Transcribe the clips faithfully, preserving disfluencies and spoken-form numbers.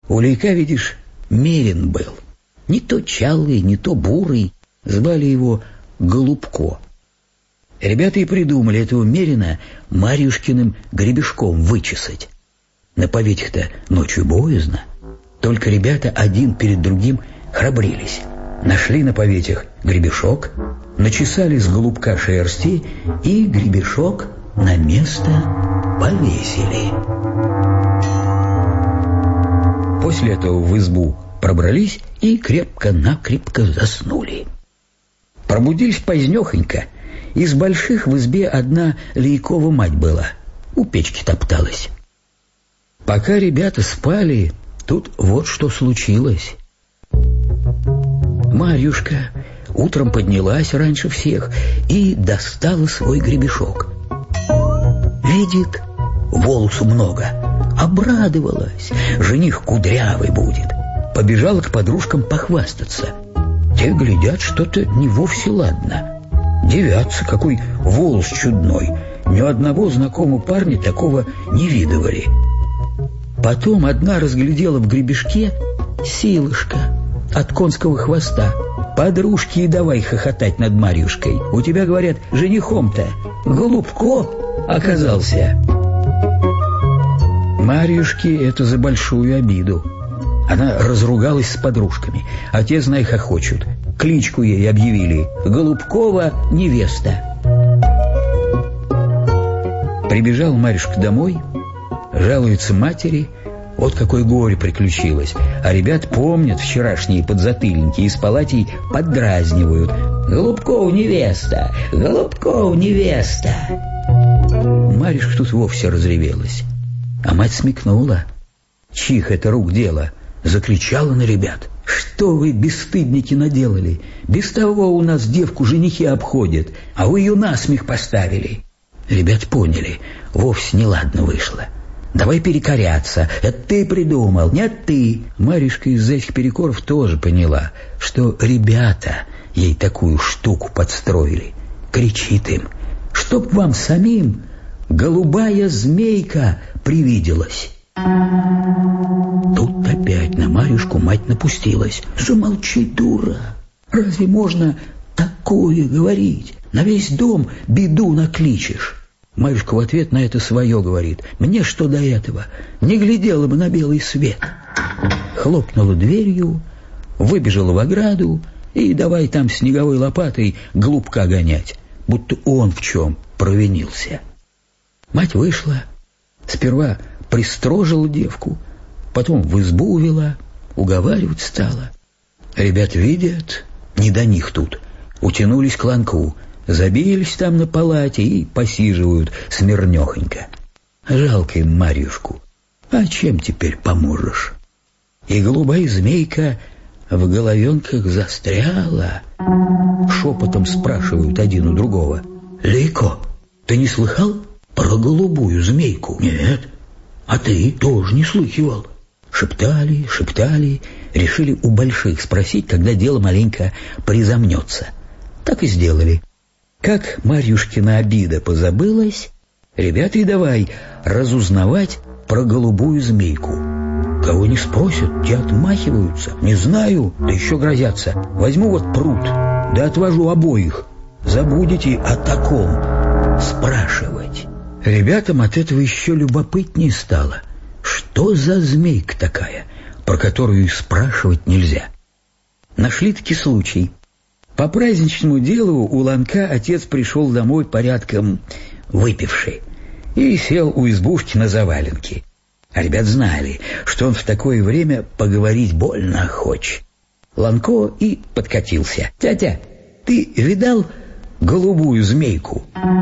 У Лейка, видишь, мерин был. Не то чалый, не то бурый. Звали его Голубко. Ребята и придумали этого мерина Марьюшкиным гребешком вычесать. На поветях-то ночью боязно. Только ребята один перед другим храбрились. Нашли на поветях гребешок, начесали с голубка шерсти и гребешок на место повесили. После этого в избу пробрались и крепко-накрепко заснули. Пробудились позднехонько. Из больших в избе одна Лейкова мать была, у печки топталась. Пока ребята спали, тут вот что случилось. Марьюшка утром поднялась раньше всех и достала свой гребешок. Видит, волосу много, обрадовалась, жених кудрявый будет. Побежала к подружкам похвастаться. Те глядят, что-то не вовсе ладно. Дивятся, какой волос чудной. Ни одного знакомого парня такого не видывали. Потом одна разглядела в гребешке силышко от конского хвоста. Подружки и давай хохотать над Марьюшкой. У тебя, говорят, женихом-то Голубко оказался. Марьюшке это за большую обиду. Она разругалась с подружками, а те, знай, хохочут. Кличку ей объявили — Голубкова невеста. Прибежал Марьюшка домой, жалуется матери, вот какое горе приключилось. А ребят помнят вчерашние подзатыльники и с палатей поддразнивают: «Голубков невеста! Голубков невеста!» Марьюшка тут вовсе разревелась, а мать смекнула. Чих это рук дело. Закричала на ребят: «Что вы, бесстыдники, наделали? Без того у нас девку женихи обходят, а вы ее насмех поставили». Ребят поняли, вовсе неладно вышло. Давай перекоряться. Это ты придумал, нет ты. Марьюшка из этих перекоров тоже поняла, что ребята ей такую штуку подстроили. Кричит им: «Чтоб вам самим голубая змейка привиделась». Тут опять на Марьюшку мать напустилась: «Замолчи, дура! Разве можно такое говорить? На весь дом беду накличешь». Марьюшка в ответ на это свое говорит: «Мне что до этого? Не глядела бы на белый свет». Хлопнула дверью, выбежала в ограду и давай там снеговой лопатой Голубка гонять, будто он в чем провинился. Мать вышла, сперва пристрожила девку, потом в избу увела, уговаривать стала. Ребят видят, не до них тут, утянулись к ланку, забились там на палате и посиживают смирнёхонько. Жалко им Марьюшку, а чем теперь поможешь? И голубая змейка в головенках застряла. Шепотом спрашивают один у другого: «Лейко, ты не слыхал про голубую змейку?» «Нет». «А ты тоже не слыхивал?» Шептали, шептали, решили у больших спросить, когда дело маленько призамнется. Так и сделали. Как Марьюшкина обида позабылась, ребята и давай разузнавать про голубую змейку. Кого не спросят, те отмахиваются. «Не знаю», да еще грозятся: «Возьму вот пруд, да отвожу обоих. Забудете о таком спрашивать». Ребятам от этого еще любопытнее стало. Что за змейка такая, про которую и спрашивать нельзя? Нашли-таки случай. По праздничному делу у ланка отец пришел домой порядком выпивший и сел у избушки на заваленке. А ребят знали, что он в такое время поговорить больно хочет. Ланко и подкатился: «Тятя, ты видал голубую змейку?»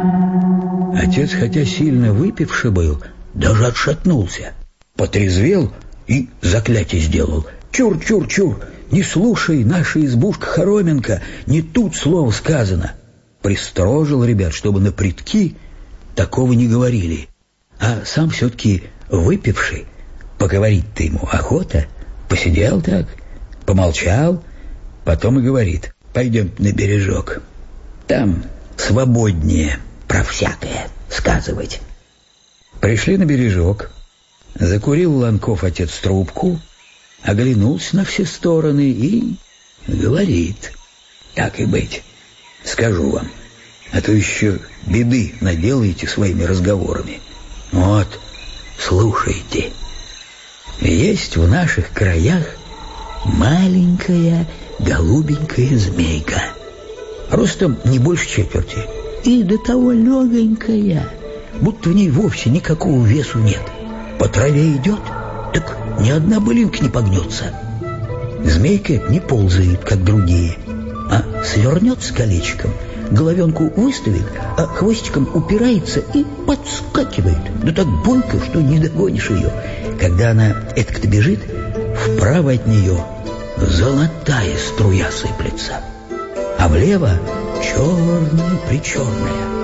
Отец, хотя сильно выпивший был, даже отшатнулся, потрезвел и заклятие сделал: «Чур, чур, чур, не слушай, наша избушка хороминка, не тут слово сказано». Пристрожил ребят, чтобы на предки такого не говорили. А сам все-таки выпивший, поговорить-то ему охота, посидел так, помолчал, потом и говорит: «Пойдем на бережок, там свободнее про всякое сказывать». Пришли на бережок. Закурил Ланков отец трубку, оглянулся на все стороны и говорит: так и быть, скажу вам, а то еще беды наделаете своими разговорами. Вот, слушайте. Есть в наших краях маленькая голубенькая змейка, ростом не больше четверти, и до того легонькая, будто в ней вовсе никакого весу нет. По траве идет, так ни одна былинка не погнется. Змейка не ползает, как другие, а свернется колечком, головенку выставит, а хвостиком упирается и подскакивает. Да так бойко, что не догонишь ее. Когда она этак-то бежит, вправо от нее золотая струя сыплется, а влево черная-причерная.